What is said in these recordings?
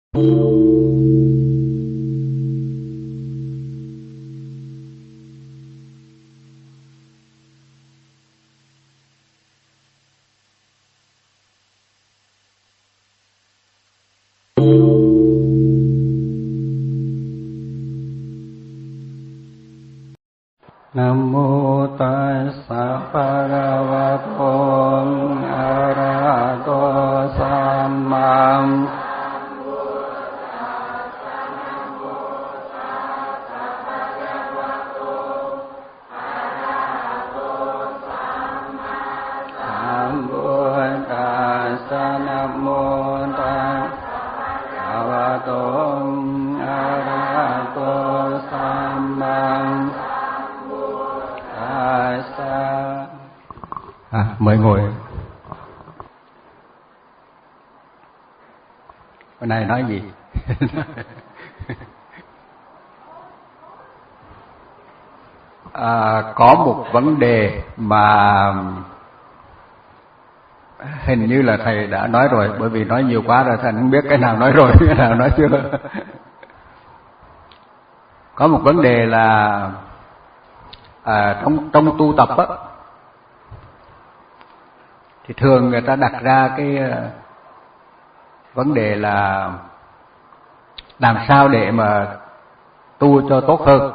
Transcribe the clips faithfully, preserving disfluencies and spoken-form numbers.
Nam mô Tassa Bhagavato Arahato Samma Sambuddhassa. Nam mô Tassa Bhagavato Arahato Samma. À, mời ngồi. Hôm nay nói gì? à, có một vấn đề mà hình như là thầy đã nói rồi, bởi vì nói nhiều quá rồi thầy không biết cái nào nói rồi, cái nào nói chưa. Có một vấn đề là à, trong trong tu tập á, thì thường người ta đặt ra cái vấn đề là làm sao để mà tu cho tốt hơn.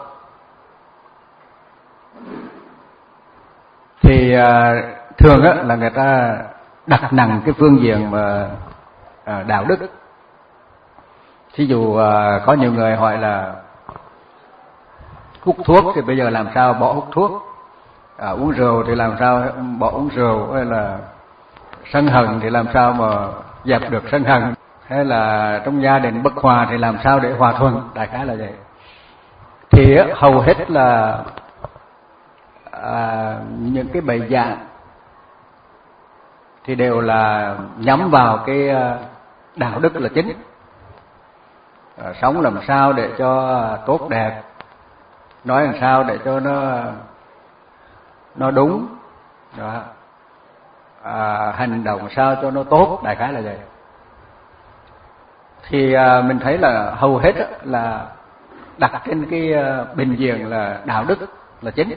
Thì thường á là người ta đặt nặng cái phương diện mà đạo đức. Thí dụ có nhiều người hỏi là hút thuốc thì bây giờ làm sao bỏ hút thuốc, à, uống rượu thì làm sao bỏ uống rượu, hay là sân hận thì làm sao mà dẹp được sân hận, hay là trong gia đình bất hòa thì làm sao để hòa thuận, đại khái là vậy. Thì hầu hết là à, những cái bài giảng thì đều là nhắm vào cái đạo đức là chính, à, sống làm sao để cho tốt đẹp, nói làm sao để cho nó nó đúng đó. À, hành động sao cho nó tốt, đại khái là vậy. Thì à, mình thấy là hầu hết là đặt trên cái bình diện là đạo đức là chính.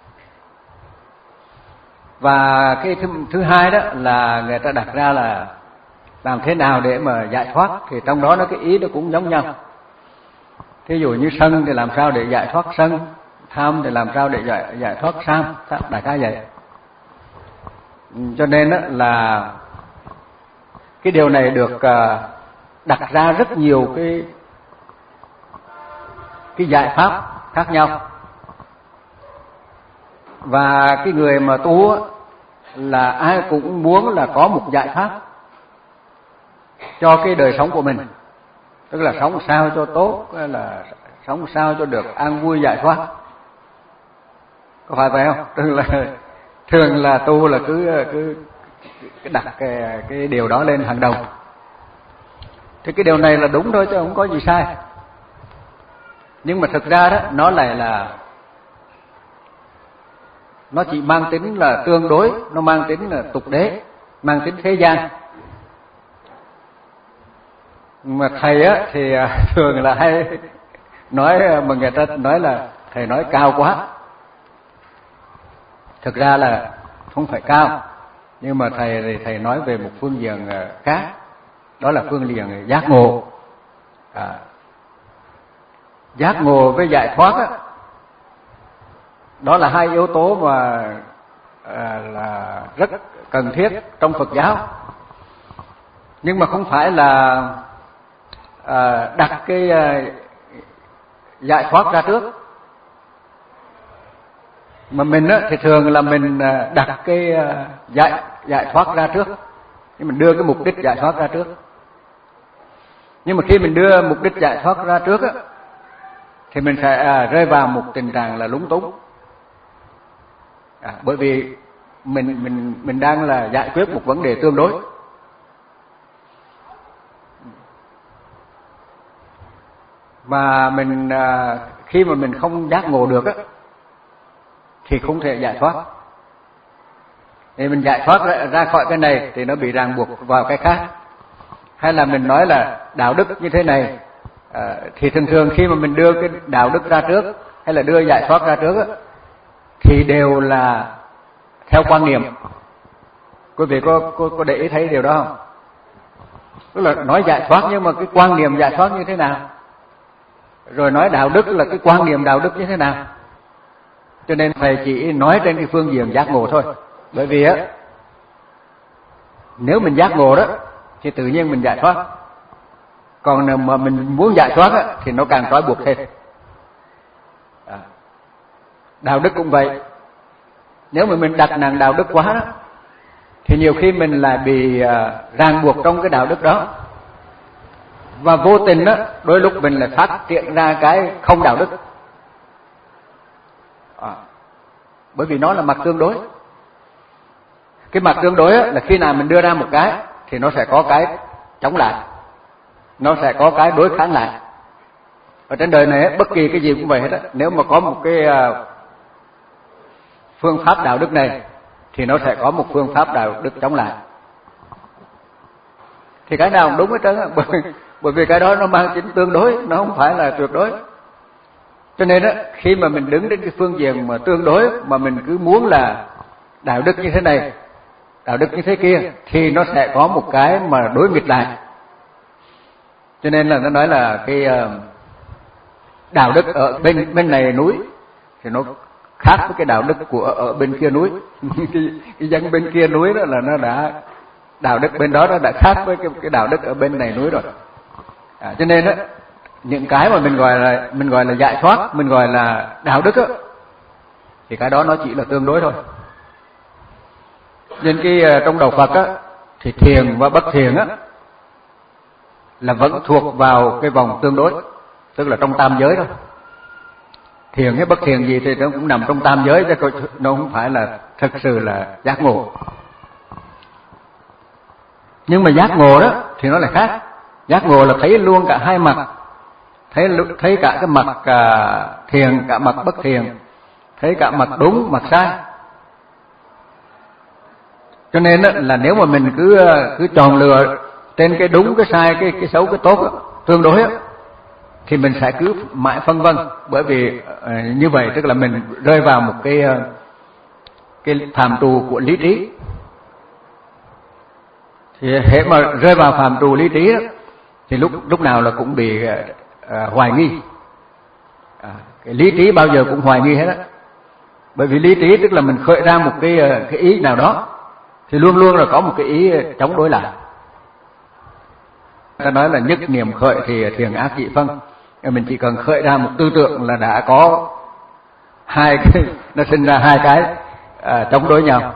Và cái thứ, thứ hai đó là người ta đặt ra là làm thế nào để mà giải thoát, thì trong đó nó cái ý nó cũng giống nhau. Thí dụ như sân thì làm sao để giải thoát sân, tham thì làm sao để giải, giải thoát tham, đại khái vậy. Cho nên là cái điều này được đặt ra rất nhiều cái cái giải pháp khác nhau. Và cái người mà tu là ai cũng muốn là có một giải pháp cho cái đời sống của mình, tức là sống sao cho tốt, là sống sao cho được an vui giải thoát. Có phải vậy không? Tức là thường là tu là cứ cứ đặt cái, cái điều đó lên hàng đầu. Thì cái điều này là đúng thôi chứ không có gì sai. Nhưng mà thực ra đó nó lại là nó chỉ mang tính là tương đối, nó mang tính là tục đế, mang tính thế gian. Mà thầy á thì thường là hay nói, mà người ta nói là thầy nói cao quá. Thực ra là không phải cao, nhưng mà thầy thì thầy nói về một phương diện khác, đó là phương diện giác ngộ. À, giác ngộ với giải thoát á, đó là hai yếu tố mà à, là rất cần thiết trong Phật giáo. Nhưng mà không phải là à, đặt cái à, giải thoát ra trước, mà mình á, thì thường là mình đặt cái giải giải thoát ra trước, nhưng mình đưa cái mục đích giải thoát ra trước. Nhưng mà khi mình đưa mục đích giải thoát ra trước á, thì mình sẽ à, rơi vào một tình trạng là lúng túng. À, bởi vì mình mình mình đang là giải quyết một vấn đề tương đối. Mà mình à, khi mà mình không giác ngộ được á, thì không thể giải thoát. Thì mình giải thoát ra, ra khỏi cái này thì nó bị ràng buộc vào cái khác. hay là mình nói là đạo đức như thế này, à, thì thường thường khi mà mình đưa cái đạo đức ra trước hay là đưa giải thoát ra trước á, thì đều là theo quan niệm. Quý vị có, có, có để ý thấy điều đó không? Tức là nói giải thoát nhưng mà cái quan niệm giải thoát như thế nào, rồi nói đạo đức là cái quan niệm đạo đức như thế nào. Cho nên thầy chỉ nói trên cái phương diện giác ngộ thôi. Bởi vì á, nếu mình giác ngộ đó thì tự nhiên mình giải thoát. Còn nếu mà mình muốn giải thoát á, thì nó càng trói buộc thêm. À, đạo đức cũng vậy. Nếu mà mình đặt nặng đạo đức quá đó, thì nhiều khi mình lại bị uh, ràng buộc trong cái đạo đức đó, và vô tình đó, đôi lúc mình lại phát triển ra cái không đạo đức. À, bởi vì nó là mặt tương đối. Cái mặt tương đối là khi nào mình đưa ra một cái thì nó sẽ có cái chống lại, nó sẽ có cái đối kháng lại. Ở trên đời này bất kỳ cái gì cũng vậy hết á. Nếu mà có một cái phương pháp đạo đức này thì nó sẽ có một phương pháp đạo đức chống lại. Thì cái nào cũng đúng hết trơn á, bởi, bởi vì cái đó nó mang tính tương đối, nó không phải là tuyệt đối. Cho nên á, khi mà mình đứng đến cái phương diện mà tương đối, mà mình cứ muốn là đạo đức như thế này, đạo đức như thế kia, thì nó sẽ có một cái mà đối nghịch lại. Cho nên là nó nói là cái uh, đạo đức ở bên bên này núi thì nó khác với cái đạo đức của ở bên kia núi. cái, cái dân bên kia núi đó là nó đã, đạo đức bên đó nó đã khác với cái, cái đạo đức ở bên này núi rồi. À, cho nên đó, những cái mà mình gọi là mình gọi là giải thoát, mình gọi là đạo đức á, thì cái đó nó chỉ là tương đối thôi. Nên cái trong đạo Phật á, thì thiền và bất thiền á là vẫn thuộc vào cái vòng tương đối, tức là trong tam giới thôi. Thiền hay bất thiền gì thì nó cũng nằm trong tam giới, chứ nó không phải là thực sự là giác ngộ. Nhưng mà giác ngộ đó thì nó lại khác. Giác ngộ là thấy luôn cả hai mặt, thấy thấy cả cái mặt uh, thiền, cả mặt bất thiền, thấy cả mặt đúng, mặt sai. Cho nên là nếu mà mình cứ cứ chọn lựa trên cái đúng, cái sai, cái cái xấu, cái tốt đó, tương đối đó, thì mình sẽ cứ mãi phân vân. Bởi vì uh, như vậy tức là mình rơi vào một cái uh, cái phạm trù của lý trí. Thì hễ mà rơi vào phạm trù lý trí đó, thì lúc lúc nào là cũng bị uh, uh, hoài nghi. À, cái lý trí bao giờ cũng hoài nghi hết á. Bởi vì lý trí tức là mình khởi ra một cái uh, cái ý nào đó, thì luôn luôn là có một cái ý chống đối lại. Ta nói là nhất niệm khởi thì thiền ác dị phân. Mình chỉ cần khởi ra một tư tưởng là đã có hai cái, nó sinh ra hai cái à, chống đối nhau.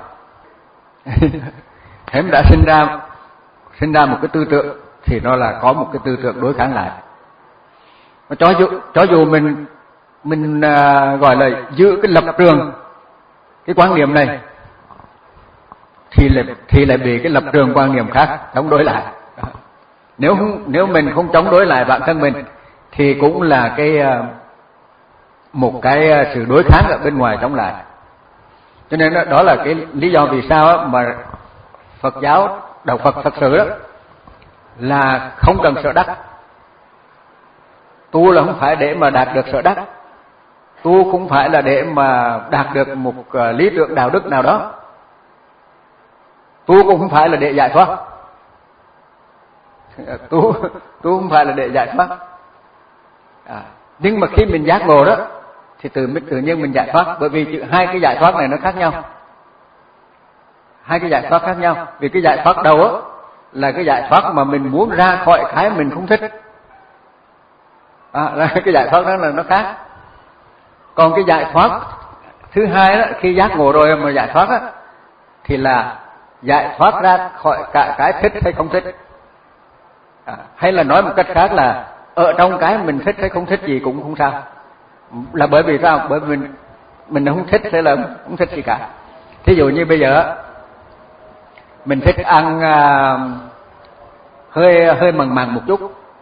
Thế đã sinh ra sinh ra một cái tư tưởng thì nó là có một cái tư tưởng đối kháng lại. Cho dù cho dù mình mình à, gọi là giữ cái lập trường, cái quan niệm này, thì lại thì lại bị cái lập trường quan niệm khác chống đối lại. Nếu nếu mình không chống đối lại bản thân mình thì cũng là cái một cái sự đối kháng ở bên ngoài chống lại. Cho nên đó là cái lý do vì sao mà Phật giáo, đạo Phật thật sự đó là không cần sợ đắc. Tu là không phải để mà đạt được sợ đắc, tu cũng phải là để mà đạt được một lý tưởng đạo đức nào đó, tu cũng không phải là để giải thoát. Tu tu không phải là để giải thoát. À, nhưng mà khi mình giác ngộ đó thì tự tự nhiên mình giải thoát. Bởi vì hai cái giải thoát này nó khác nhau. Hai cái giải thoát khác nhau. Vì cái giải thoát đầu á là cái giải thoát mà mình muốn ra khỏi cái mình không thích. À, cái giải thoát đó là nó khác. Còn cái giải thoát thứ hai đó, khi giác ngộ rồi mà giải thoát á, thì là giải thoát ra khỏi cả cái thích hay không thích. À, hay là nói một cách khác là ở trong cái mình thích hay không thích gì cũng không sao. Là bởi vì sao? Bởi vì mình mình không thích hay là không thích gì cả. Thí dụ như bây giờ mình thích ăn uh, hơi hơi mặn mặn một chút.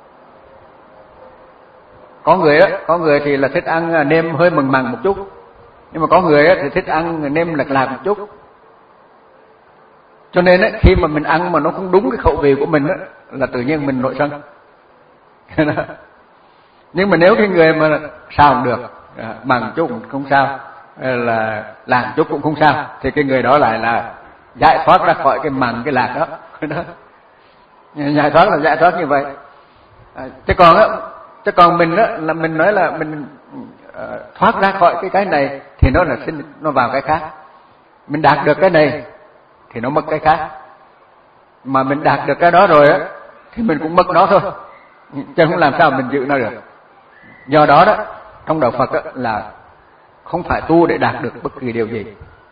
Có người á, có người thì là thích ăn nêm hơi mặn mặn một chút. Nhưng mà có người á thì thích ăn nêm lạc lạc một chút. Cho nên ấy, khi mà mình ăn mà nó không đúng cái khẩu vị của mình ấy, là tự nhiên mình nổi sân. Nhưng mà nếu cái người mà sao không được, mặn chút cũng không sao, là làm chút cũng không sao, thì cái người đó lại là giải thoát ra khỏi cái mặn cái lạc đó. Giải thoát là giải thoát như vậy. À, chứ còn á, chứ còn mình á là mình nói là mình uh, thoát ra khỏi cái cái này thì nó là sinh nó vào cái khác. Mình đạt được cái này thì nó mất cái khác. Mà mình đạt được cái đó rồi á thì mình cũng mất nó thôi. Chứ không làm sao mình giữ nó được. Do đó đó, trong đạo Phật á, là không phải tu để đạt được bất kỳ điều gì.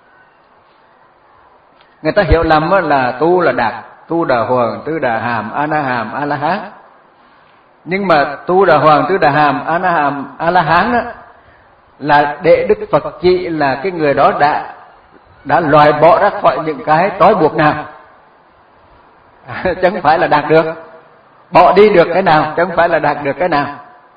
Người ta hiểu lầm á, là tu là đạt, tu đà hoàng, tứ đà hàm, a na hàm, a la hán. Nhưng mà tu đà hoàng, tứ đà hàm, a na hàm, a la hán đó là để Đức Phật chỉ là cái người đó đã đã loại bỏ ra khỏi những cái trói buộc nào, chứ không phải là đạt được. Bỏ đi được cái nào, chứ không phải là đạt được cái nào.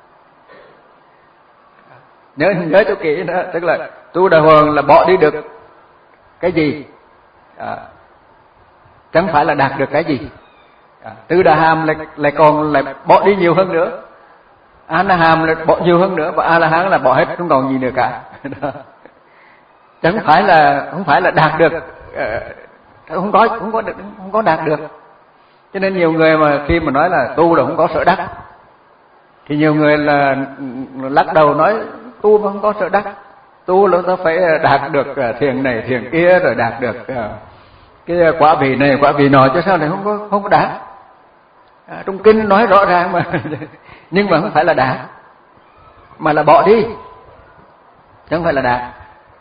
Nhớ nhớ cho kỹ nữa, tức là tu đà hoàng là bỏ đi được cái gì, à, chứ không phải là đạt được cái gì. À, tứ đà hàm lại, lại còn lại bỏ đi nhiều hơn nữa, a na hàm lại bỏ nhiều hơn nữa, và a la hán là bỏ hết, không còn gì nữa cả. Chứ không phải là không phải là đạt được, không có không có không có đạt được. Cho nên nhiều người mà khi mà nói là tu là không có sở đắc, thì nhiều người là lắc đầu nói tu mà không có sở đắc, tu là ta phải đạt được thiền này thiền kia, rồi đạt được cái quả vị này quả vị nọ, chứ sao lại không có không có đạt. À, trong kinh nói rõ ràng mà, nhưng mà không phải là đạt, mà là bỏ đi, chứ không phải là đạt.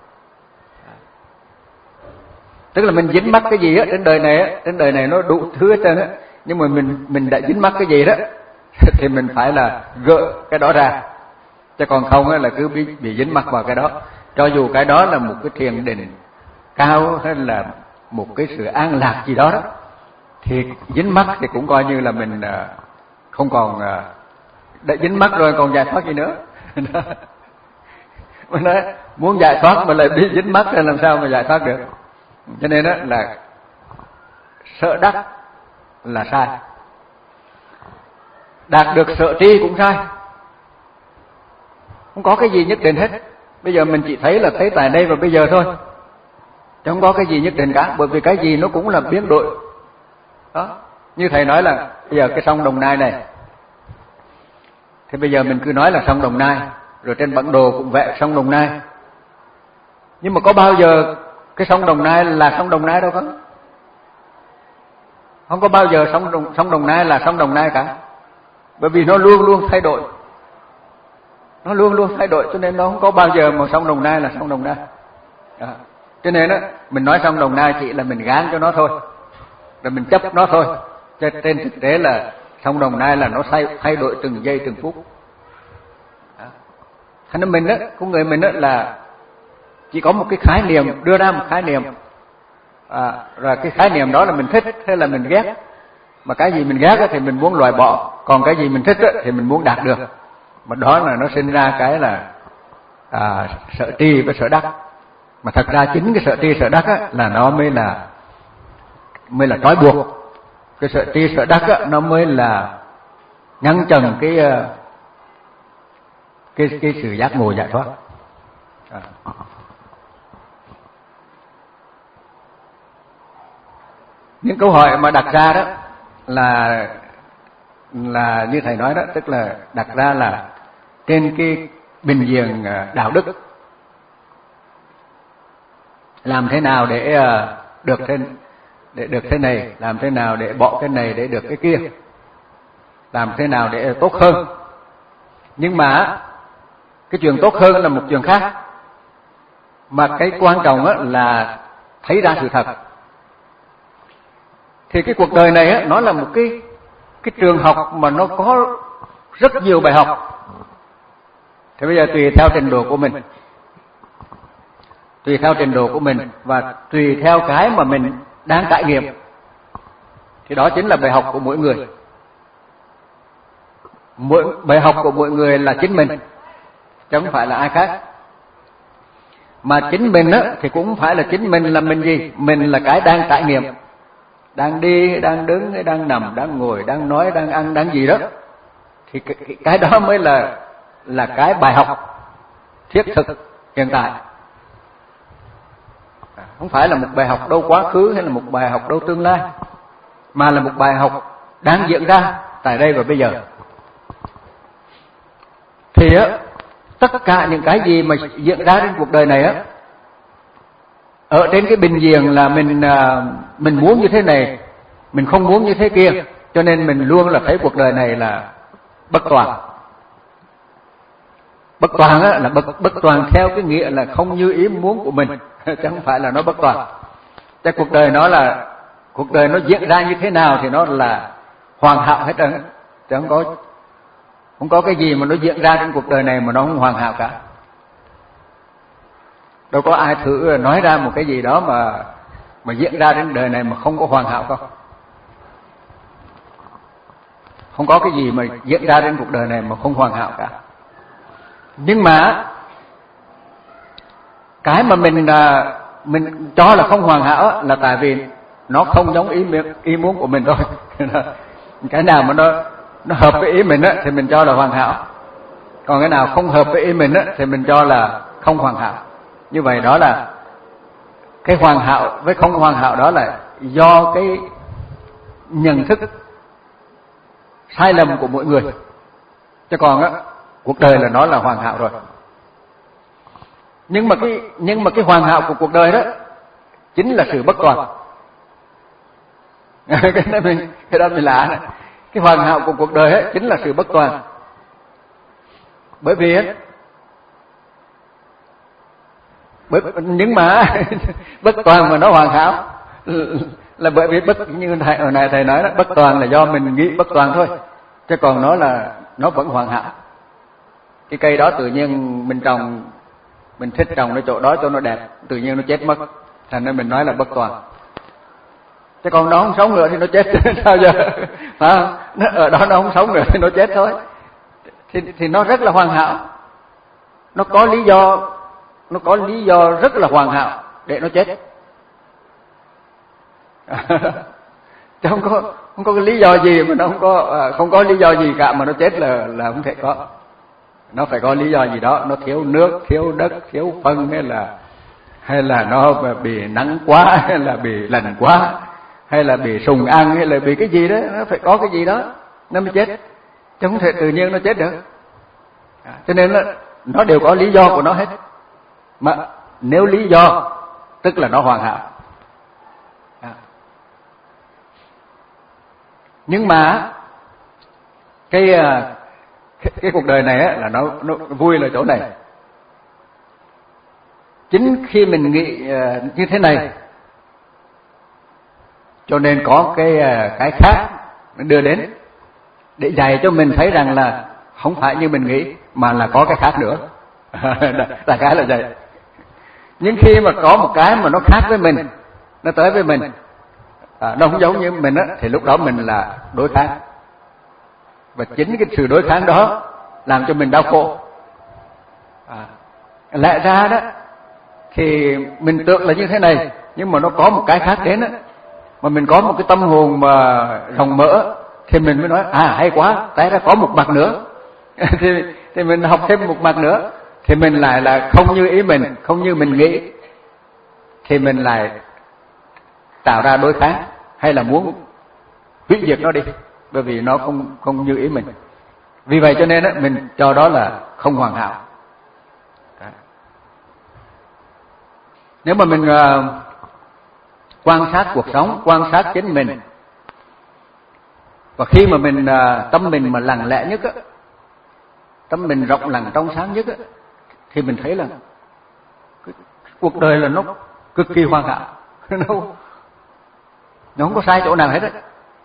Tức là mình dính mắc cái gì á trên đời này á, trên đời này nó đủ thứ hết trơn á, nhưng mà mình mình đã dính mắc cái gì đó thì mình phải là gỡ cái đó ra, chứ còn không á là cứ bị bị dính mắc vào cái đó, cho dù cái đó là một cái thiền định cao hay là một cái sự an lạc gì đó đó, thì dính mắc thì cũng coi như là mình không còn đã dính mắc rồi, còn giải thoát gì nữa. Mình nói muốn giải thoát mà lại bị dính mắc thì làm sao mà giải thoát được. Cho nên đó là sợ đắc là sai, đạt được sợ tri cũng sai. Không có cái gì nhất định hết. Bây giờ mình chỉ thấy là thấy tại đây và bây giờ thôi, chứ không có cái gì nhất định cả, bởi vì cái gì nó cũng là biến đổi. Đó, như thầy nói là bây giờ cái sông Đồng Nai này, thì bây giờ mình cứ nói là sông Đồng Nai, rồi trên bản đồ cũng vẽ sông Đồng Nai, nhưng mà có bao giờ cái sông Đồng Nai là sông Đồng Nai đâu có. Không có bao giờ sông Đồng, sông Đồng Nai là sông Đồng Nai cả, bởi vì nó luôn luôn thay đổi, nó luôn luôn thay đổi, cho nên nó không có bao giờ mà sông Đồng Nai là sông Đồng Nai. Đó. Cho nên đó, mình nói sông Đồng Nai chỉ là mình gán cho nó thôi, rồi mình chấp nó thôi. Cho trên thực tế là sông Đồng Nai là nó thay, thay đổi từng giây từng phút. Thế nên mình đó, con người mình đó là chỉ có một cái khái niệm, đưa ra một khái niệm, à, rồi cái khái niệm đó là mình thích hay là mình ghét. Mà cái gì mình ghét thì mình muốn loại bỏ, còn cái gì mình thích thì mình muốn đạt được. Mà đó là nó sinh ra cái là à, sợ tri với sợ đắc. Mà thật ra chính cái sợ tri sợ đắc á, là nó mới là mới là trói buộc. Cái sợ tri sợ đắc á, nó mới là ngăn chặn cái cái cái sự giác ngộ giải thoát. À. Những câu hỏi mà đặt ra đó là là như thầy nói đó, tức là đặt ra là trên cái bình diện đạo đức, làm thế nào để được thế để được thế này, làm thế nào để bỏ cái này để được cái kia, làm thế nào để tốt hơn. Nhưng mà cái chuyện tốt hơn là một chuyện khác, mà cái quan trọng là thấy ra sự thật. Thì cái cuộc đời này nó là một cái cái trường học mà nó có rất nhiều bài học. Thì bây giờ tùy theo trình độ của mình, tùy theo trình độ của mình và tùy theo cái mà mình đang trải nghiệm, thì đó chính là bài học của mỗi người. Mỗi bài học của mỗi người là chính mình, chứ không phải là ai khác. Mà chính mình á, thì cũng không phải là chính mình là mình gì, mình là cái đang trải nghiệm. đang đi, đang đứng, hay đang nằm, đang ngồi, đang nói, đang ăn, đang gì đó, thì cái, cái, cái đó mới là là cái bài học thiết thực hiện tại. Không phải là một bài học đâu quá khứ hay là một bài học đâu tương lai, mà là một bài học đang diễn ra tại đây và bây giờ. Thì á, tất cả những cái gì mà diễn ra trên cuộc đời này á, ở trên cái bình diện là mình mình muốn như thế này, mình không muốn như thế kia, cho nên mình luôn là thấy cuộc đời này là bất toàn. Bất toàn á, là bất, bất toàn theo cái nghĩa là không như ý muốn của mình, chứ không phải là nó bất toàn. Chứ cuộc đời nó là cuộc đời nó diễn ra như thế nào thì nó là hoàn hảo hết trơn, chứ không có không có cái gì mà nó diễn ra trên cuộc đời này mà nó không hoàn hảo cả. Đâu có ai thử nói ra một cái gì đó mà mà diễn ra trên đời này mà không có hoàn hảo không? Không có cái gì mà diễn ra trên cuộc đời này mà không hoàn hảo cả. Nhưng mà cái mà mình mình cho là không hoàn hảo là tại vì nó không giống ý ý muốn của mình thôi. Cái nào mà nó nó hợp với ý mình á thì mình cho là hoàn hảo, còn cái nào không hợp với ý mình á thì mình cho là không hoàn hảo. Như vậy đó là cái hoàn hảo với không hoàn hảo, đó là do cái nhận thức sai lầm của mỗi người. Chứ còn á, cuộc đời là nó là hoàn hảo rồi. Nhưng mà cái nhưng mà cái hoàn hảo của cuộc đời đó chính là sự bất toàn. cái đó mình cái đó mình lạ này. Cái hoàn hảo của cuộc đời ấy chính là sự bất toàn. Bởi vì ấy, bởi nhưng mà bất toàn mà nó hoàn hảo là bởi vì bất, như thầy hồi này thầy nói đó, bất toàn là do mình nghĩ bất toàn thôi, chứ còn nó là nó vẫn hoàn hảo. Cái cây đó tự nhiên mình trồng, mình thích trồng ở chỗ đó cho nó đẹp, tự nhiên nó chết mất, thành nên mình nói là bất toàn. Chứ còn nó không sống nữa thì nó chết sao giờ? Phải không? Nó ở đó nó không sống nữa thì nó chết thôi. Thì thì nó rất là hoàn hảo. Nó có lý do, nó có lý do rất là hoàn hảo để nó chết. Chứ không có không có cái lý do gì mà nó không có không có lý do gì cả mà nó chết là là không thể có. Nó phải có lý do gì đó, nó thiếu nước, thiếu đất, thiếu phân, hay là hay là nó bị nắng quá, hay là bị lạnh quá, hay là bị sùng ăn, hay là bị cái gì đó, nó phải có cái gì đó nó mới chết, chứ không thể tự nhiên nó chết được. À, cho nên là nó đều có lý do của nó hết. Mà nếu lý do tức là nó hoàn hảo. À. Nhưng mà cái cái, cái cuộc đời này á, là nó, nó vui là chỗ này. Chính khi mình nghĩ uh, như thế này, cho nên có cái uh, cái khác đưa đến để dạy cho mình thấy rằng là không phải như mình nghĩ mà là có cái khác nữa. Đại khái là vậy. Nhưng khi mà có một cái mà nó khác với mình, nó tới với mình, à, nó không giống như mình á, thì lúc đó mình là đối kháng. Và chính cái sự đối kháng đó làm cho mình đau khổ. À, lẽ ra đó thì mình tưởng là như thế này, nhưng mà nó có một cái khác đến á, mà mình có một cái tâm hồn mà rộng mở, thì mình mới nói à hay quá, tại ra có một mặt nữa. thì thì mình học thêm một mặt nữa, thì mình lại là không như ý mình, không như mình nghĩ, thì mình lại tạo ra đối kháng hay là muốn hủy diệt nó đi, bởi vì nó không không như ý mình. Vì vậy cho nên á, mình cho đó là không hoàn hảo. Đó. Nếu mà mình uh, quan sát cuộc sống, quan sát chính mình, và khi mà mình uh, tâm mình mà lặng lẽ nhất á, tâm mình rộng lặng trong sáng nhất á, thì mình thấy là cái, cái cuộc đời là nó cực kỳ hoàn hảo. nó, nó không có sai chỗ nào hết á.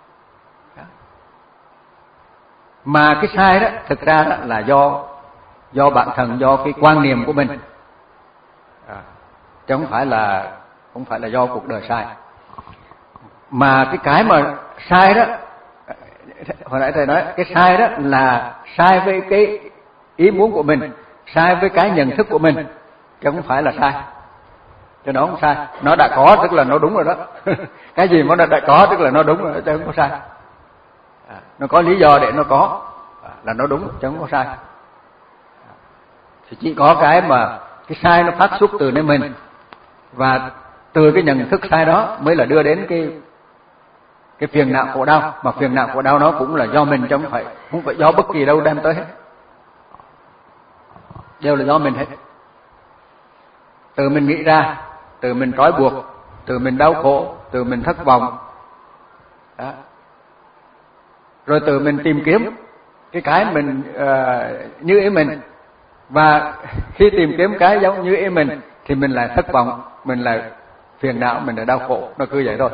Mà cái sai đó thực ra đó là do do bản thân, do cái quan niệm của mình, à, chứ không phải là không phải là do cuộc đời sai. Mà cái cái mà sai đó, hồi nãy thầy nói cái sai đó là sai với cái ý muốn của mình, sai với cái nhận thức của mình, chứ không phải là sai. cho nó không sai. Nó đã có tức là nó đúng rồi đó. Cái gì mà nó đã có tức là nó đúng rồi, chứ không có sai. À, nó có lý do để nó có là nó đúng chứ không có sai. Thì chỉ có cái mà cái sai nó phát xuất từ nơi mình, và từ cái nhận thức sai đó mới là đưa đến cái cái phiền não khổ đau, mà phiền não khổ đau nó cũng là do mình chứ không phải không phải do bất kỳ đâu đem tới hết, đều là do mình hết. Từ mình nghĩ ra, từ mình trói buộc, từ mình đau khổ, từ mình thất vọng đó. Rồi từ mình tìm kiếm cái cái mình uh, như ý mình, và khi tìm kiếm cái giống như ý mình thì mình lại thất vọng, mình lại phiền não, mình lại đau khổ, nó cứ vậy thôi.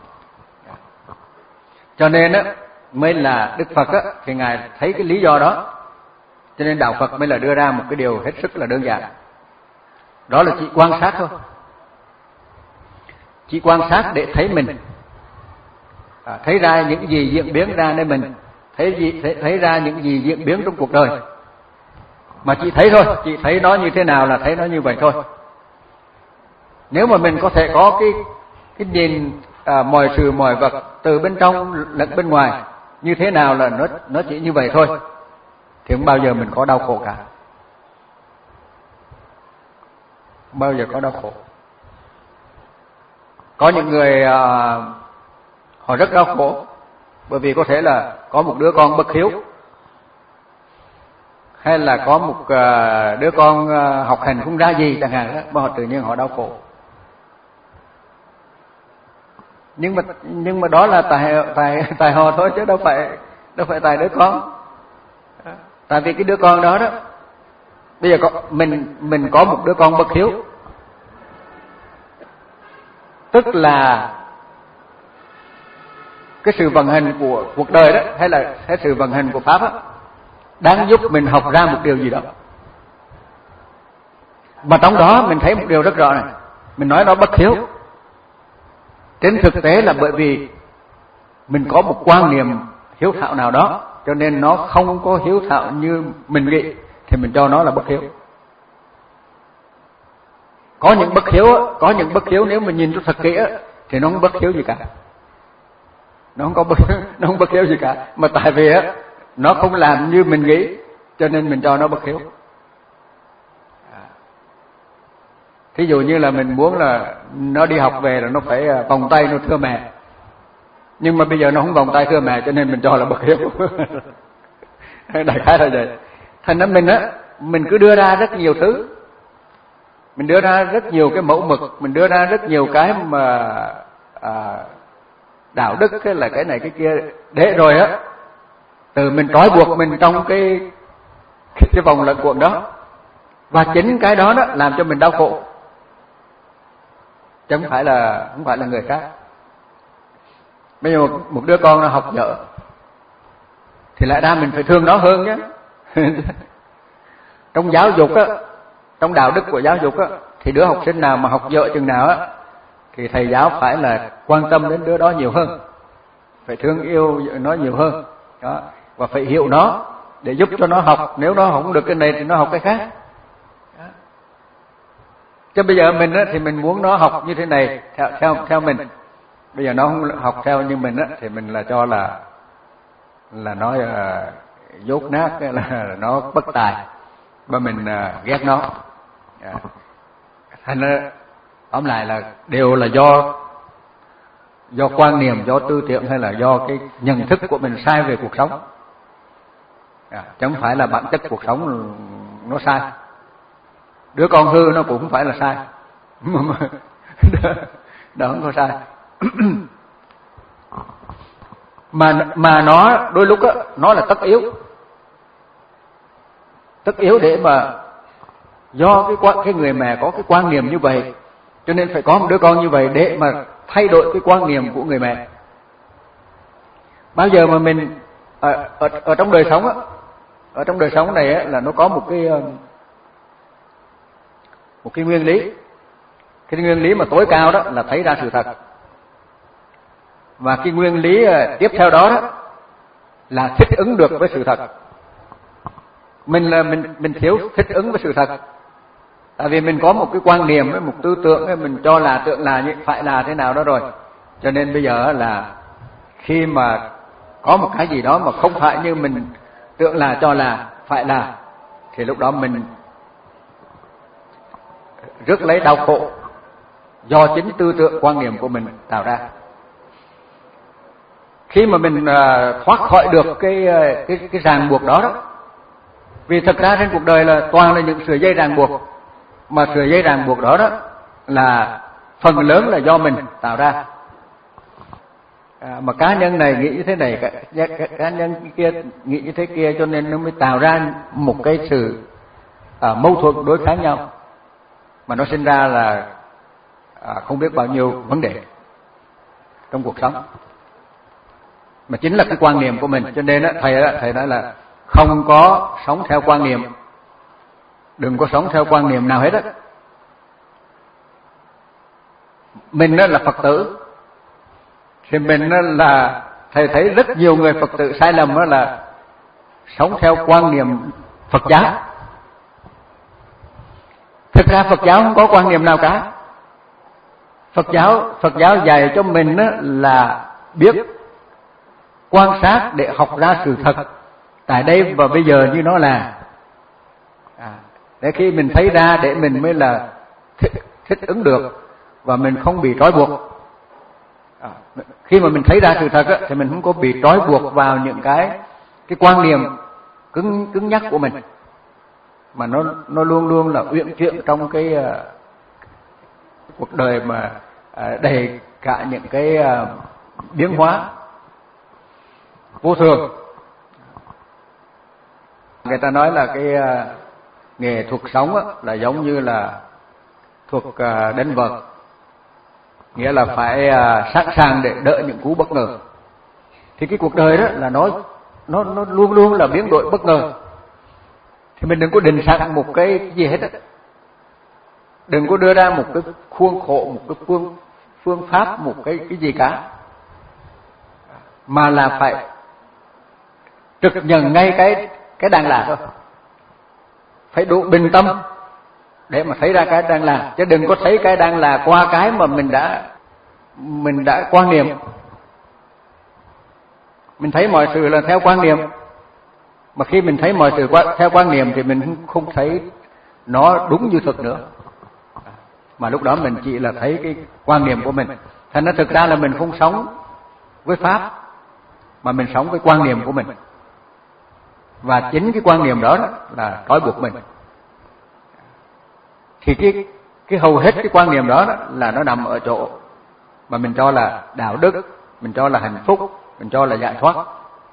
Cho nên á mới là Đức Phật á thì ngài thấy cái lý do đó, cho nên đạo Phật mới là đưa ra một cái điều hết sức là đơn giản, đó là chỉ quan sát thôi, chỉ quan sát để thấy mình, à, thấy ra những gì diễn biến ra nơi mình, thấy gì thấy, thấy ra những gì diễn biến trong cuộc đời, mà chỉ thấy thôi, chỉ thấy nó như thế nào là thấy nó như vậy thôi. Nếu mà mình có thể có cái cái nhìn à, mọi sự mọi vật từ bên trong lẫn bên ngoài như thế nào là nó nó chỉ như vậy thôi, thì không bao giờ mình có đau khổ cả, không bao giờ có đau khổ. Có những người à, họ rất đau khổ bởi vì có thể là có một đứa con bất hiếu, hay là có một uh, đứa con uh, học hành không ra gì chẳng hạn đó, mà họ tự nhiên họ đau khổ. Nhưng mà nhưng mà đó là tại tại tại họ thôi, chứ đâu phải đâu phải tại đứa con. Tại vì cái đứa con đó đó, bây giờ có, mình mình có một đứa con bất hiếu, tức là cái sự vận hành của cuộc đời đó, hay là cái sự vận hành của pháp đó, đang giúp mình học ra một điều gì đó. Mà trong đó mình thấy một điều rất rõ này, mình nói nó bất hiếu, trên thực tế là bởi vì mình có một quan niệm hiếu thảo nào đó, cho nên nó không có hiếu thảo như mình nghĩ, thì mình cho nó là bất hiếu. Có những bất hiếu, có những bất hiếu nếu mình nhìn cho thật kỹ thì nó không bất hiếu gì cả, nó không có bất, nó không bất hiếu gì cả, mà tại vì á nó không làm như mình nghĩ, cho nên mình cho nó bất hiếu. Thí dụ như là mình muốn là nó đi học về là nó phải vòng tay nó thưa mẹ, nhưng mà bây giờ nó không vòng tay thưa mẹ, cho nên mình cho là bất hiếu. Đại khái là vậy. Thành ra mình á, mình cứ đưa ra rất nhiều thứ, mình đưa ra rất nhiều cái mẫu mực, mình đưa ra rất nhiều cái mà à, đạo đức hay là cái này cái kia, để rồi á từ mình trói buộc mình trong cái cái vòng lẩn quẩn đó, và chính cái đó đó làm cho mình đau khổ, chứ không phải là không phải là người khác. Bây giờ một, một đứa con nó học dở thì lại ra mình phải thương nó hơn nhé. Trong giáo dục á, trong đạo đức của giáo dục á, thì đứa học sinh nào mà học dở chừng nào á thì thầy giáo phải là quan tâm đến đứa đó nhiều hơn, phải thương yêu nó nhiều hơn đó, và phải hiểu nó để giúp cho nó học. Nếu nó không được cái này thì nó học cái khác đó. Chứ bây giờ mình á, thì mình muốn nó học như thế này theo theo theo mình, bây giờ nó không học theo như mình á, thì mình là cho là là nó uh, dốt nát, là nó bất tài, và mình uh, ghét nó. Yeah. Thành ra tóm lại là đều là do do quan niệm, do tư tưởng, hay là do cái nhận thức của mình sai về cuộc sống, à, chứ không phải là bản chất cuộc sống nó sai. Đứa con hư nó cũng không phải là sai, đó không có sai. mà mà nó đôi lúc á, nó là tất yếu, tất yếu để mà do cái cái người mẹ có cái quan niệm như vậy, cho nên phải có một đứa con như vậy để mà thay đổi cái quan niệm của người mẹ. Bao giờ mà mình ở, ở, ở trong đời sống á, ở trong đời sống này á, là nó có một cái một cái nguyên lý, cái nguyên lý mà tối cao đó là thấy ra sự thật, và cái nguyên lý tiếp theo đó, đó là thích ứng được với sự thật. Mình là mình mình thiếu thích ứng với sự thật, Tại vì mình có một cái quan niệm với một tư tưởng, mình cho là tưởng là như phải là thế nào đó rồi. Cho nên bây giờ là khi mà có một cái gì đó mà không phải như mình tưởng là, cho là, phải là, thì lúc đó mình rước lấy đau khổ do chính tư tưởng quan niệm của mình tạo ra. Khi mà mình thoát khỏi được cái cái cái ràng buộc đó đó, vì thật ra trên cuộc đời là toàn là những sợi dây ràng buộc, mà sợi dây ràng buộc đó đó là phần lớn là do mình tạo ra. À, mà cá nhân này nghĩ như thế này, cá, cá, cá nhân kia nghĩ như thế kia, cho nên nó mới tạo ra một cái sự à, mâu thuẫn đối kháng nhau, mà nó sinh ra là à, không biết bao nhiêu vấn đề trong cuộc sống, mà chính là cái quan niệm của mình. Cho nên đó, thầy đó, thầy nói là không có sống theo quan niệm, đừng có sống theo quan niệm nào hết á. Mình đó là Phật tử, thì mình đó là, thầy thấy rất nhiều người Phật tử sai lầm đó là sống theo quan niệm Phật giáo. Thực ra Phật giáo không có quan niệm nào cả. Phật giáo Phật giáo dạy cho mình đó là biết quan sát để học ra sự thật tại đây và bây giờ như nó là. À, để khi mình thấy ra để mình mới là thích, thích ứng được và mình không bị trói buộc. À, khi mà mình thấy ra sự thật á, thì mình không có bị trói buộc vào những cái cái quan niệm cứng cứng nhắc của mình, mà nó nó luôn luôn là uyển chuyển trong cái uh, cuộc đời mà uh, đầy cả những cái uh, biến hóa vô thường. Người ta nói là cái uh, nghệ thuật sống á, là giống như là thuộc uh, đánh vật, nghĩa là phải uh, sẵn sàng để đợi những cú bất ngờ. Thì cái cuộc đời đó là nó nó nó luôn luôn là biến đổi bất ngờ. Thì mình đừng có định sẵn một cái gì hết á, đừng có đưa ra một cái khuôn khổ, một cái phương phương pháp, một cái cái gì cả, mà là phải trực nhận ngay cái cái đang là thôi. Phải đủ bình tâm để mà thấy ra cái đang là, chứ đừng có thấy cái đang là qua cái mà mình đã mình đã quan niệm. Mình thấy mọi sự là theo quan niệm, mà khi mình thấy mọi sự theo quan niệm thì mình không thấy nó đúng như thực nữa, mà lúc đó mình chỉ là thấy cái quan niệm của mình. Thành ra thực ra là mình không sống với pháp, mà mình sống với quan niệm của mình, và chính cái quan niệm đó là trói buộc mình. Thì cái cái hầu hết cái quan niệm đó là nó nằm ở chỗ mà mình cho là đạo đức, mình cho là hạnh phúc, mình cho là giải thoát.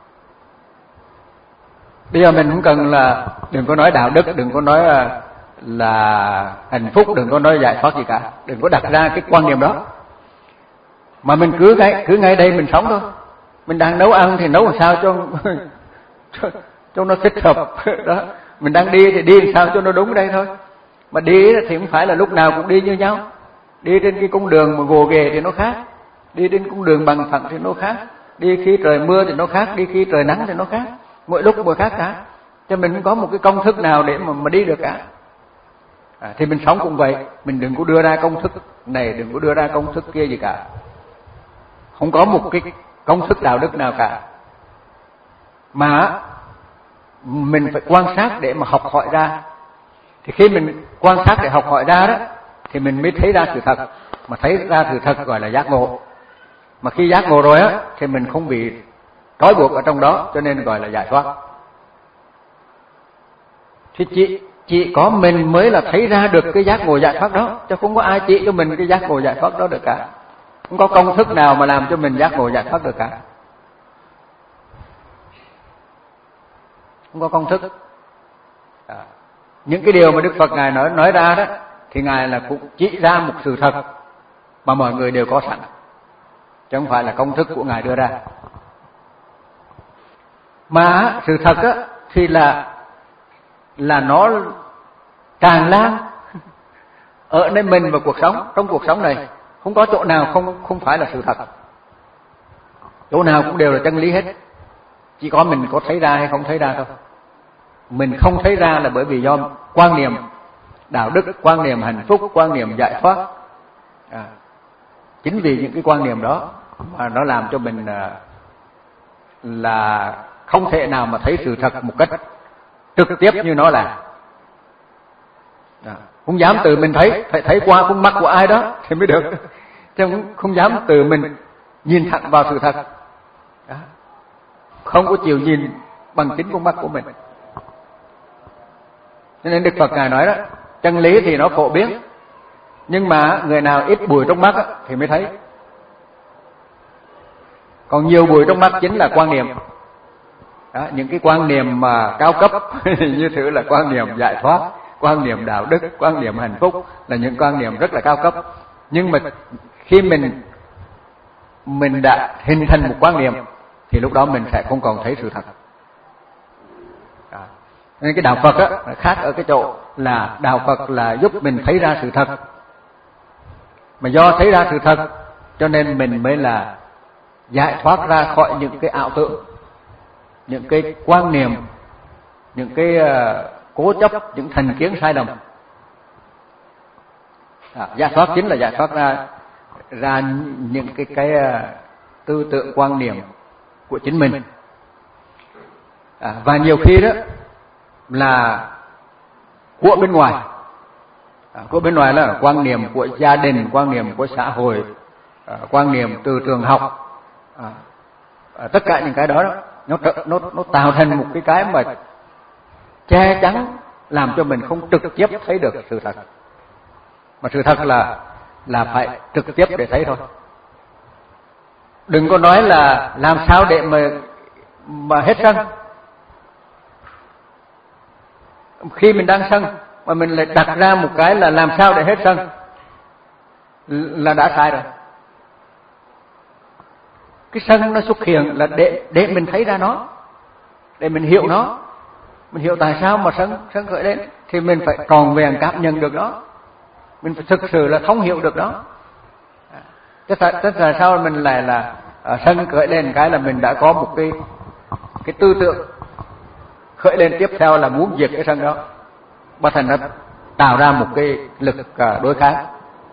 Bây giờ mình không cần là, đừng có nói đạo đức, đừng có nói là, là hạnh phúc, đừng có nói giải thoát gì cả, đừng có đặt ra cái quan niệm đó, mà mình cứ ngay cứ ngay đây mình sống thôi. Mình đang nấu ăn thì nấu làm sao cho cho, cho nó thích hợp đó. Mình đang đi thì đi làm sao cho nó đúng đây thôi. Mà đi thì không phải là lúc nào cũng đi như nhau. Đi trên cái cung đường mà gồ ghề thì nó khác, đi trên cung đường bằng phẳng thì nó khác, đi khi trời mưa thì nó khác, đi khi trời nắng thì nó khác, mỗi lúc mỗi khác cả. Cho mình không có một cái công thức nào để mà mà đi được cả. À, thì mình sống cũng vậy, mình đừng có đưa ra công thức này, đừng có đưa ra công thức kia gì cả. Không có một cái công thức đạo đức nào cả, mà mình phải quan sát để mà học hỏi ra. Thì khi mình quan sát để học hỏi ra đó, thì mình mới thấy ra sự thật, mà thấy ra sự thật gọi là giác ngộ. Mà khi giác ngộ rồi á, thì mình không bị trói buộc ở trong đó, cho nên gọi là giải thoát. Thì chỉ chỉ có mình mới là thấy ra được cái giác ngộ giải thoát đó, chứ không có ai chỉ cho mình cái giác ngộ giải thoát đó được cả. Không có công thức nào mà làm cho mình giác ngộ giải thoát được cả. Không có công thức. À, những cái điều mà Đức Phật Ngài nói nói ra đó, thì Ngài là cũng chỉ ra một sự thật mà mọi người đều có sẵn, chứ không phải là công thức của Ngài đưa ra. Mà sự thật á, thì là là nó tràn lan ở nơi mình và cuộc sống. Trong cuộc sống này không có chỗ nào không không phải là sự thật, chỗ nào cũng đều là chân lý hết. Chỉ có mình có thấy ra hay không thấy ra thôi. Mình không thấy ra là bởi vì do quan niệm đạo đức, quan niệm hạnh phúc, quan niệm giải thoát. À, chính vì những cái quan niệm đó mà nó làm cho mình à, là không thể nào mà thấy sự thật một cách trực tiếp như nó là. À, không dám tự mình thấy, phải thấy qua khuôn mắt của ai đó thì mới được, chứ không, không dám tự mình nhìn thẳng vào sự thật. Đó. Không có chịu nhìn bằng chính khuôn mắt của mình. Cho nên Đức Phật Ngài nói đó, chân lý thì nó phổ biến, nhưng mà người nào ít bụi trong mắt thì mới thấy. Còn nhiều bụi trong mắt chính là quan niệm. Đó, những cái quan niệm mà cao cấp như thứ là quan niệm giải thoát, quan niệm đạo đức, quan niệm hạnh phúc là những quan niệm rất là cao cấp. Nhưng mà khi mình mình đã hình thành một quan niệm thì lúc đó mình sẽ không còn thấy sự thật. Đó. Nên cái đạo Phật á khác ở cái chỗ là đạo Phật là giúp mình thấy ra sự thật. Mà do thấy ra sự thật cho nên mình mới là giải thoát ra khỏi những cái ảo tưởng, những cái quan niệm, những cái uh, cố chấp, những thành kiến sai lầm. À, giải thoát chính là giải thoát ra ra những cái cái uh, tư tưởng quan niệm của chính mình. À, và nhiều khi đó là của bên ngoài. À, của bên ngoài là quan niệm của gia đình, quan niệm của xã hội, à, quan niệm từ trường học, à, à, tất cả những cái đó, đó nó nó nó tạo thành một cái cái mà che chắn làm cho mình không trực tiếp thấy được sự thật. Mà sự thật là là phải trực tiếp để thấy thôi. Đừng có nói là làm sao để mà mà hết sân. Khi mình đang sân mà mình lại đặt ra một cái là làm sao để hết sân là đã sai rồi. Cái sân nó xuất hiện là để để mình thấy ra nó, để mình hiểu nó, mình hiểu tại sao mà sân sân khởi lên thì mình phải tròn vẹn cảm nhận được nó, mình phải thực sự là thông hiểu được nó. Tức là, tức là sao mình lại là à, sân khởi lên cái là mình đã có một cái cái tư tưởng khởi lên tiếp theo là muốn diệt cái sân đó, bắt thành nó tạo ra một cái lực đối kháng,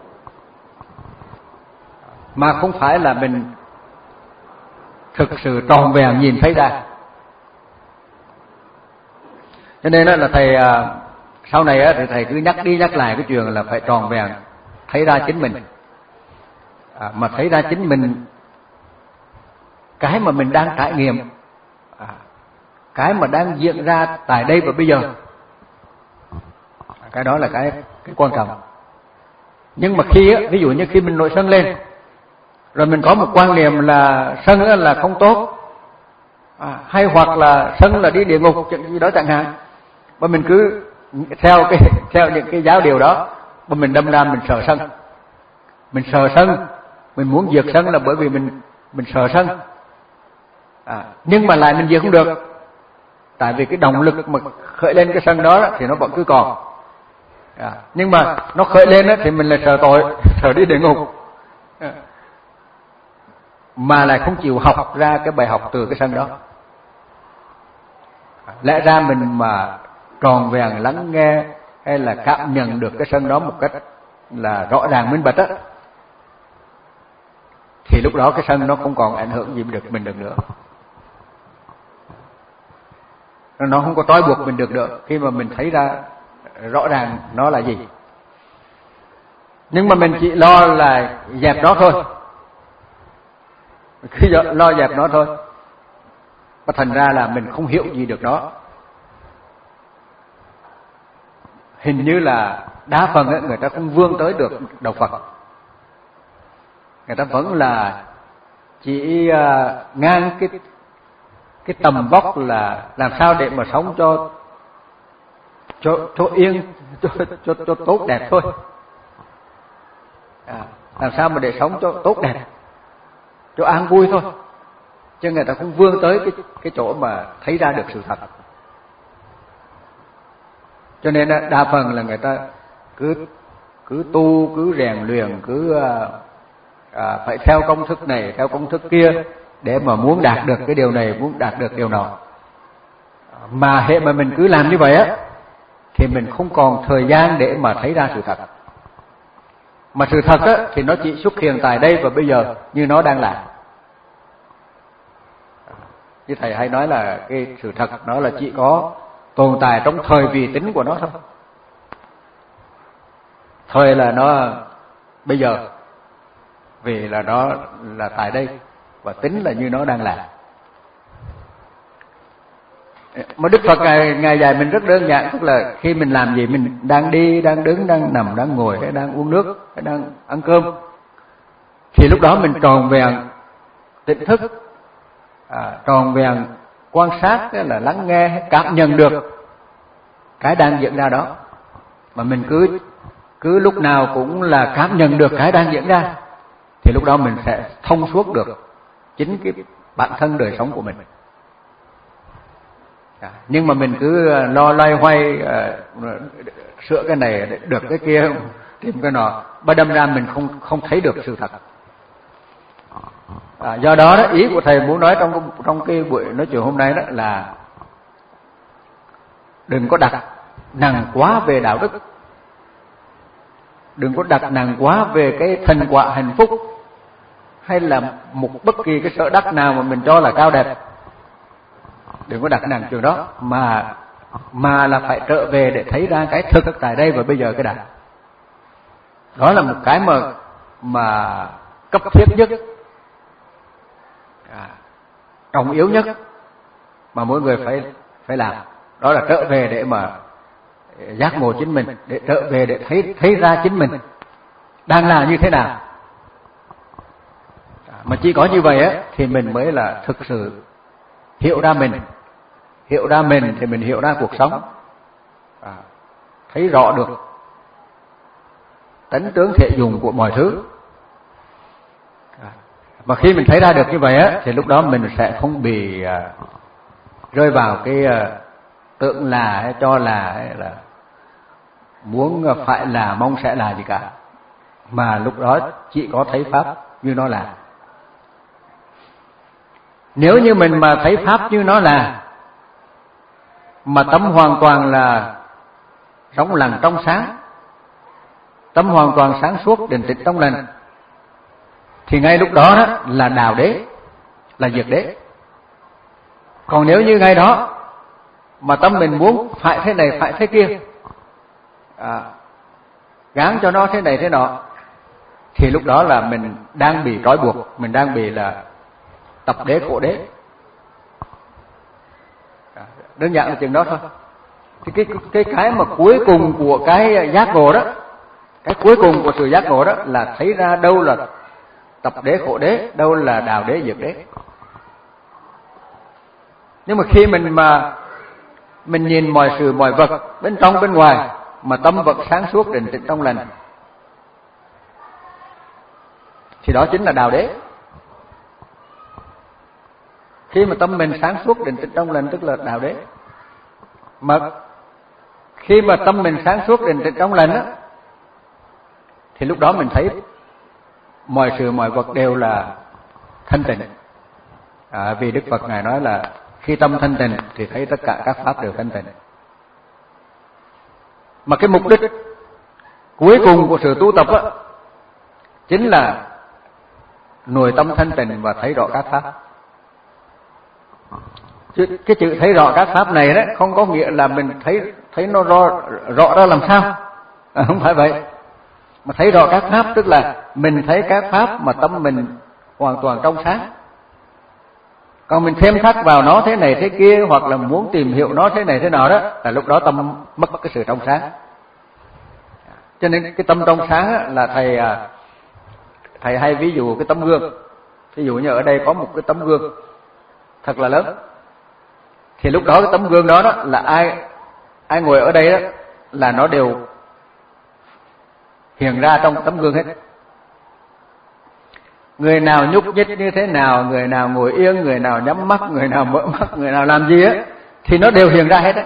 mà không phải là mình thực sự tròn vẹn nhìn thấy ra. Cho nên là thầy sau này thì thầy cứ nhắc đi nhắc lại cái chuyện là phải tròn vẹn thấy ra chính mình. À, mà thấy ra chính mình cái mà mình đang trải nghiệm, à, cái mà đang diễn ra tại đây và bây giờ, cái đó là cái cái quan trọng. Nhưng mà khi ví dụ như khi mình nổi sân lên rồi mình có một quan niệm là sân là không tốt, à, hay hoặc là sân là đi địa ngục gì đó chẳng hạn, và mình cứ theo cái theo những cái giáo điều đó mà mình đâm ra mình sợ sân, mình sợ sân, mình muốn diệt sân là bởi vì mình mình sợ sân. À, nhưng mà lại mình diệt không được, tại vì cái động lực mà khởi lên cái sân đó thì nó vẫn cứ còn. À, nhưng mà nó khởi lên thì mình lại sợ tội, sợ đi địa ngục, à, mà lại không chịu học ra cái bài học từ cái sân đó. À, lẽ ra mình mà tròn vẹn lắng nghe hay là cảm nhận được cái sân đó một cách là rõ ràng minh bạch á, thì lúc đó cái sân nó không còn ảnh hưởng gì được mình được nữa, nó không có trói buộc mình được nữa khi mà mình thấy ra rõ ràng nó là gì. Nhưng mà mình chỉ lo là dẹp nó thôi, khi lo dẹp nó thôi, và thành ra là mình không hiểu gì được nó. Hình như là đa phần ấy, người ta không vươn tới được đạo Phật, người ta vẫn là chỉ uh, ngang cái cái tầm vóc là làm sao để mà sống cho cho cho yên, cho cho cho tốt đẹp thôi. À, làm sao mà để sống cho tốt đẹp, cho an vui thôi, chứ người ta không vươn tới cái cái chỗ mà thấy ra được sự thật. Cho nên đa phần là người ta cứ cứ tu, cứ rèn luyện, cứ à, phải theo công thức này, theo công thức kia để mà muốn đạt được cái điều này, muốn đạt được điều nọ. Mà hệ mà mình cứ làm như vậy á thì mình không còn thời gian để mà thấy ra sự thật. Mà sự thật á, thì nó chỉ xuất hiện tại đây và bây giờ như nó đang là. Như thầy hay nói là cái sự thật nó là chỉ có tồn tại trong thời vì tính của nó thôi. Thời là nó bây giờ, vì là nó là tại đây, và tính là như nó đang là. Mà Đức Phật Ngài, Ngài dạy mình rất đơn giản, tức là khi mình làm gì, mình đang đi, đang đứng, đang nằm, đang ngồi, hay đang uống nước, hay đang ăn cơm, thì lúc đó mình tròn vẹn tỉnh thức, à, tròn vẹn quan sát, là lắng nghe, cảm nhận được cái đang diễn ra đó. Mà mình cứ cứ lúc nào cũng là cảm nhận được cái đang diễn ra, thì lúc đó mình sẽ thông suốt được chính cái bản thân đời sống của mình. À, nhưng mà mình cứ lo loay hoay uh, sửa cái này được cái kia, tìm cái nọ, ba đâm ra mình không không thấy được sự thật. À, do đó đó, ý của thầy muốn nói trong trong cái buổi nói chuyện hôm nay đó là đừng có đặt nặng quá về đạo đức, đừng có đặt nặng quá về cái thành quả hạnh phúc, hay là một bất kỳ cái sở đắc nào mà mình cho là cao đẹp. Đừng có đặt nặng trường đó, mà mà là phải trở về để thấy ra cái thực tại đây và bây giờ cái đã. Đó là một cái mà mà cấp thiết nhất, à, trọng yếu nhất mà mỗi người phải phải làm. Đó là trở về để mà giác ngộ chính mình, để trở về để thấy thấy ra chính mình đang là như thế nào. À, mà chỉ có như vậy á thì mình mới là thực sự hiểu ra mình. Hiểu ra mình thì mình hiểu ra cuộc sống, à, thấy rõ được tánh tướng thể dụng của mọi thứ. À, mà khi mình thấy ra được như vậy á, thì lúc đó mình sẽ không bị à, rơi vào cái à, tưởng là hay cho là hay là muốn phải là mong sẽ là gì cả, mà lúc đó chỉ có thấy pháp như nó là. Nếu như mình mà thấy pháp như nó là, mà tâm hoàn toàn là trong lành trong sáng, tâm hoàn toàn sáng suốt định tĩnh trong lành, thì ngay lúc đó, đó là đào đế, là diệt đế. Còn nếu như ngay đó mà tâm mình muốn phải thế này phải thế kia, à, gán cho nó thế này thế nọ, thì lúc đó là mình đang bị trói buộc, mình đang bị là tập đế khổ đế. À, đơn giản là chừng đó thôi. Thì cái cái cái mà cuối cùng của cái giác ngộ đó, cái cuối cùng của sự giác ngộ đó là thấy ra đâu là tập đế khổ đế, đâu là đào đế diệt đế. Nhưng mà khi mình mà mình nhìn mọi sự mọi vật bên trong bên ngoài mà tâm vật sáng suốt định tĩnh trong lành, thì đó chính là đào đế. Khi mà tâm mình sáng suốt định tĩnh trong lành tức là đào đế. Mà khi mà tâm mình sáng suốt định tĩnh trong lành á, thì lúc đó mình thấy mọi sự mọi vật đều là thanh tịnh. À, vì Đức Phật Ngài nói là khi tâm thanh tịnh thì thấy tất cả các pháp đều thanh tịnh. Mà cái mục đích cuối cùng của sự tu tập á, chính là nuôi tâm thanh tịnh và thấy rõ các pháp. Chứ cái chữ thấy rõ các pháp này đó không có nghĩa là mình thấy thấy nó rõ rõ ra làm sao, à, không phải vậy. Mà thấy rõ các pháp tức là mình thấy các pháp mà tâm mình hoàn toàn trong sáng. Còn mình thêm thắt vào nó thế này thế kia, hoặc là muốn tìm hiểu nó thế này thế nào đó, là lúc đó tâm mất cái sự trong sáng. Cho nên cái tâm trong sáng là thầy thầy hay ví dụ cái tấm gương. Ví dụ như ở đây có một cái tấm gương thật là lớn, thì lúc đó cái tấm gương đó, đó là ai ai ngồi ở đây đó là nó đều hiện ra trong tấm gương hết. Người nào nhúc nhích như thế nào, người nào ngồi yên, người nào nhắm mắt, người nào mở mắt, người nào làm gì á, thì nó đều hiện ra hết á.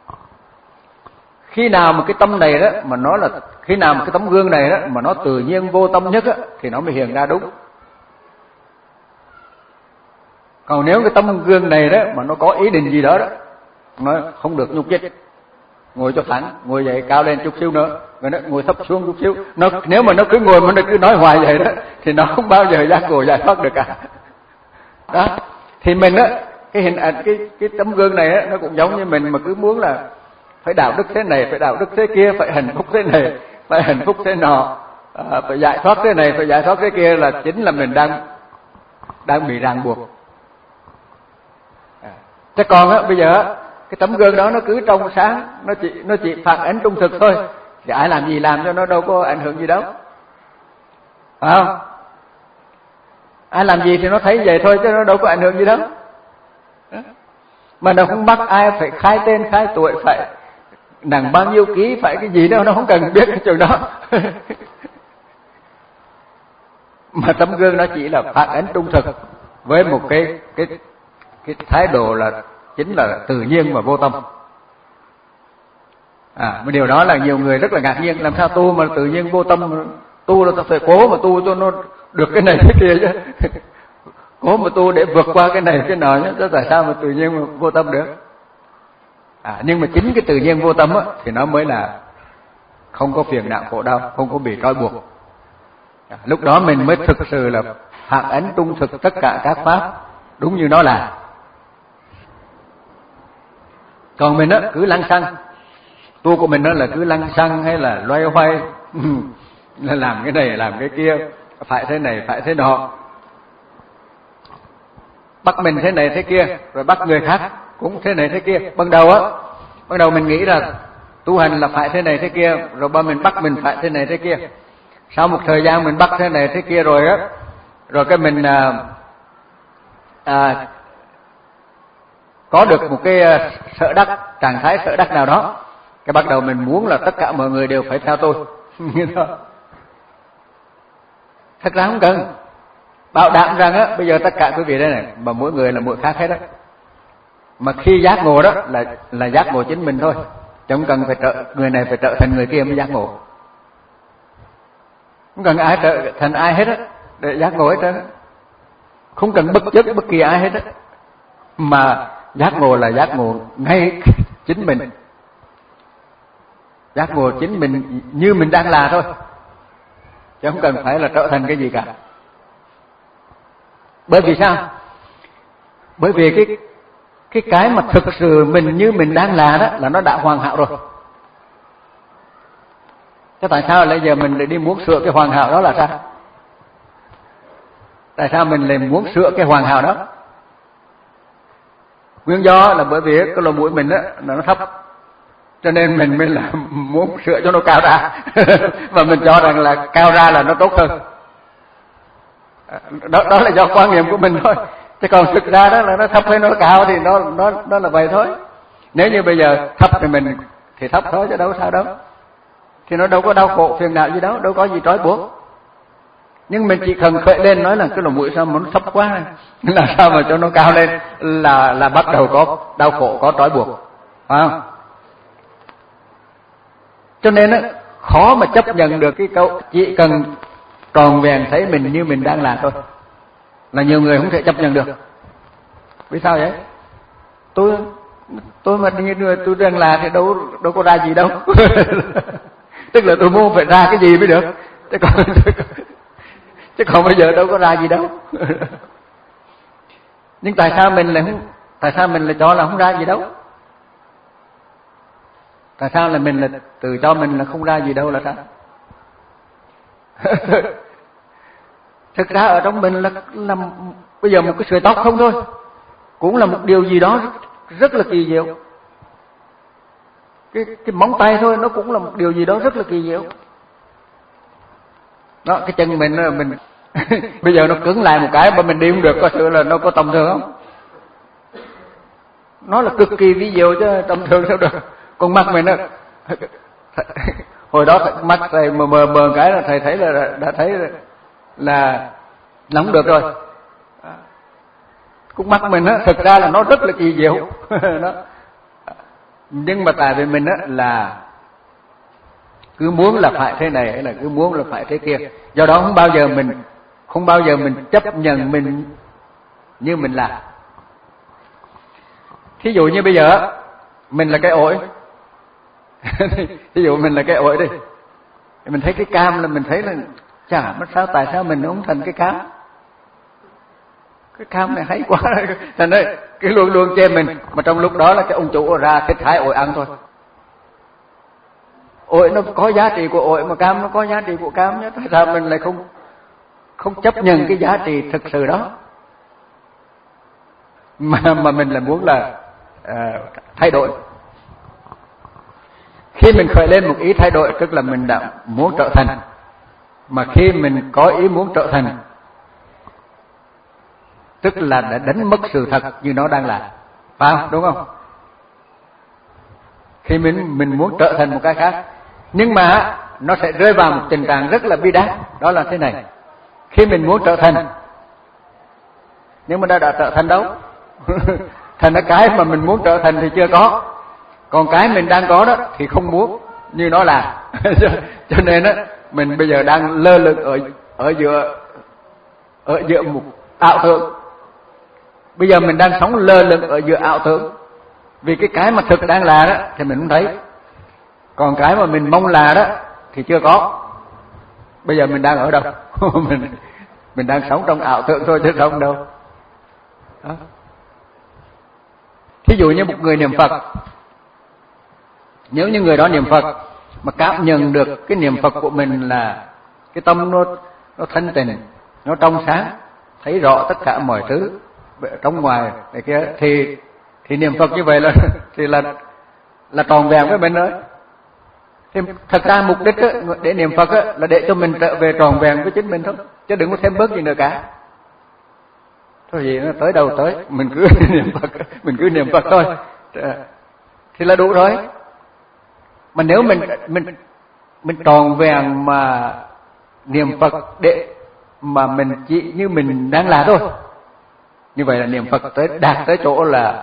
Khi nào mà cái tâm này đó mà nó là khi nào mà cái tấm gương này đó mà nó tự nhiên vô tâm nhất á, thì nó mới hiện ra đúng. Còn nếu cái tấm gương này đó mà nó có ý định gì đó đó, nó không được nhúc nhích, ngồi cho thẳng, ngồi dậy cao lên chút xíu nữa, rồi nó ngồi thấp xuống chút xíu. Nó nếu mà nó cứ ngồi mà nó cứ nói hoài vậy đó thì nó không bao giờ giác ngộ giải thoát được cả. Đó, thì mình á, cái hình ảnh cái cái tấm gương này á, nó cũng giống như mình mà cứ muốn là phải đạo đức thế này, phải đạo đức thế kia, phải hạnh phúc thế này, phải hạnh phúc thế nọ, à, phải giải thoát thế này, phải giải thoát thế kia, là chính là mình đang đang bị ràng buộc. À, thế còn á, bây giờ á, cái tấm gương đó nó cứ trong sáng, nó chỉ nó chỉ phản ánh trung thực thôi, thì ai làm gì làm cho nó đâu có ảnh hưởng gì đâu, phải không? Ai làm gì thì nó thấy vậy thôi chứ nó đâu có ảnh hưởng gì đâu. Mà nó không bắt ai phải khai tên khai tuổi, phải nặng bao nhiêu ký, phải cái gì đâu, nó không cần biết cái chuyện đó. Mà tấm gương nó chỉ là phản ánh trung thực với một cái cái cái thái độ là chính là tự nhiên và vô tâm. À, mà điều đó là nhiều người rất là ngạc nhiên, làm sao tu mà tự nhiên vô tâm, tu là ta phải cố mà tu cho nó được cái này cái kia chứ. Cố mà tu để vượt qua cái này cái nọ chứ, tại sao mà tự nhiên mà vô tâm được? À, nhưng mà chính cái tự nhiên vô tâm á, thì nó mới là không có phiền não khổ đau, không có bị trói buộc. À, lúc đó mình mới thực sự là phản ánh trung thực tất cả các pháp đúng như nó là. Còn mình á cứ lăng xăng, tu của mình đó là cứ lăng xăng hay là loay hoay là làm cái này làm cái kia, phải thế này phải thế nọ, bắt mình thế này thế kia, rồi bắt người khác cũng thế này thế kia. Ban đầu á, ban đầu mình nghĩ là tu hành là phải thế này thế kia, rồi ba mình bắt mình phải thế này thế kia. Sau một thời gian mình bắt thế này thế kia rồi á, rồi cái mình à, à, có được một cái sở đắc, trạng thái sở đắc nào đó, cái bắt đầu mình muốn là tất cả mọi người đều phải theo tôi. Thật ra không cần. Bảo đảm rằng á, bây giờ tất cả quý vị đây này, mà mỗi người là mỗi khác hết á. Mà khi giác ngộ đó là là giác ngộ chính mình thôi, chứ không cần phải trở người này phải trở thành người kia mới giác ngộ. Không cần ai trở thành ai hết á để giác ngộ hết á. Không cần bất chấp bất kỳ ai hết á. Mà giác ngộ là giác ngộ ngay chính mình. Giác ngộ chính mình như mình đang là thôi, chứ không cần phải là trở thành cái gì cả. Bởi vì sao? Bởi vì cái cái cái mà thực sự mình như mình đang là đó là nó đã hoàn hảo rồi. Thế tại sao bây giờ mình lại đi muốn sửa cái hoàn hảo đó là sao? Tại sao mình lại muốn sửa cái hoàn hảo đó? Nguyên do là bởi vì cái lỗ mũi mình đó nó thấp, cho nên mình mới là muốn sửa cho nó cao ra. Và mình cho rằng là cao ra là nó tốt hơn. Đó, đó là do quan niệm của mình thôi. Chứ còn thực ra đó là nó thấp hay nó cao thì nó nó nó là vậy thôi. Nếu như bây giờ thấp thì mình thì thấp thôi chứ đâu sao đâu. Thì nó đâu có đau khổ phiền não gì đâu, đâu có gì trói buộc. Nhưng mình chỉ cần khởi lên nói là cái lỗ mũi sao mà nó thấp quá, làm sao mà cho nó cao lên là là bắt đầu có đau khổ, có trói buộc, phải không? Cho nên á, khó mà chấp nhận được cái câu chỉ cần tròn vẹn thấy mình như mình đang là thôi, là nhiều người không thể chấp nhận được. Vì sao vậy? Tôi tôi mà như người tôi đang là thì đâu đâu có ra gì đâu. Tức là tôi muốn phải ra cái gì mới được. Chứ còn chứ còn bây giờ đâu có ra gì đâu. Nhưng tại sao mình lại không tại sao mình lại cho là không ra gì đâu? Tại sao là mình là tự cho mình là không ra gì đâu là sao? Thực ra ở trong mình là, là bây giờ một cái sợi tóc không thôi cũng là một điều gì đó rất, rất là kỳ diệu. Cái cái móng tay thôi nó cũng là một điều gì đó rất là kỳ diệu. Đó, cái chân mình mình bây giờ nó cứng lại một cái mà mình đi không được, có sự là nó có tầm thường không? Nó là cực kỳ ví dụ chứ tầm thường sao được. Con mắt mình á, hồi đó mắt thầy mờ mờ mờ cái là thầy thấy là đã thấy là, là nóng được rồi. Con mắt mình á, thực ra là nó rất là kỳ diệu. Đó. Nhưng mà tại vì mình á là cứ muốn là phải thế này hay là cứ muốn là phải thế kia, do đó không bao giờ mình không bao giờ mình chấp nhận mình như mình là. Thí dụ như bây giờ mình là cái ổi, Ví dụ mình là cái ổi đi, mình thấy cái cam là mình thấy là chả mất sao, tại sao mình không thành cái cam? Cái cam này hay quá, thành ra cái luôn luôn chê mình, mà trong lúc đó là cái ông chủ ra thích hái ổi ăn thôi. Ổi nó có giá trị của ổi, mà cam nó có giá trị của cam nhé. Tại sao mình lại không không chấp nhận cái giá trị thực sự đó, mà mà mình là muốn là uh, thay đổi. Khi mình khởi lên một ý thay đổi, tức là mình đã muốn trở thành. Mà khi mình có ý muốn trở thành, tức là đã đánh mất sự thật như nó đang là, phải không? Đúng không? Khi mình mình muốn trở thành một cái khác, nhưng mà nó sẽ rơi vào một tình trạng rất là bi đát, đó là thế này. Khi mình muốn trở thành, nhưng mà đã, đã trở thành đâu? Thành ra cái mà mình muốn trở thành thì chưa có, còn cái mình đang có đó thì không muốn như nó là. Cho nên á, mình bây giờ đang lơ lửng ở ở giữa ở giữa một ảo tưởng. Bây giờ mình đang sống lơ lửng ở giữa ảo tưởng, vì cái cái mà thực đang là đó thì mình không thấy, còn cái mà mình mong là đó thì chưa có. Bây giờ mình đang ở đâu? mình mình đang sống trong ảo tưởng thôi chứ không đâu. Đó. Thí dụ như một người niệm Phật, nếu như người đó niệm Phật mà cảm nhận được cái niệm Phật của mình là cái tâm nó nó thanh tịnh, nó trong sáng, thấy rõ tất cả mọi thứ trong ngoài này kia, thì thì niệm Phật như vậy là thì là là tròn vẹn với mình đó. Thì thật ra mục đích đó, để niệm Phật đó, là để cho mình trở về tròn vẹn với chính mình thôi, chứ đừng có thêm bớt gì nữa cả. Thôi gì nó tới đâu tới, mình cứ niệm Phật, mình cứ niệm Phật thôi thì là đủ rồi. Mà nếu mình mình mình tròn vẹn mà niệm Phật để mà mình chỉ như mình đang là thôi, như vậy là niệm Phật tới đạt tới chỗ là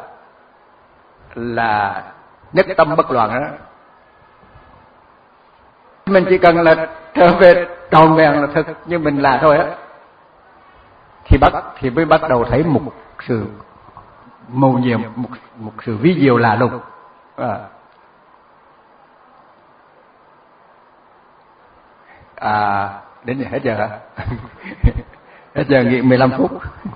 là nhất tâm bất loạn đó. Mình chỉ cần là trở về tròn vẹn là thực như mình là thôi á, thì bắt thì mới bắt đầu thấy một sự mầu nhiệm, một một sự vi diệu lạ lùng. À, à đến giờ hết giờ hả? Hết giờ nghỉ mười lăm phút.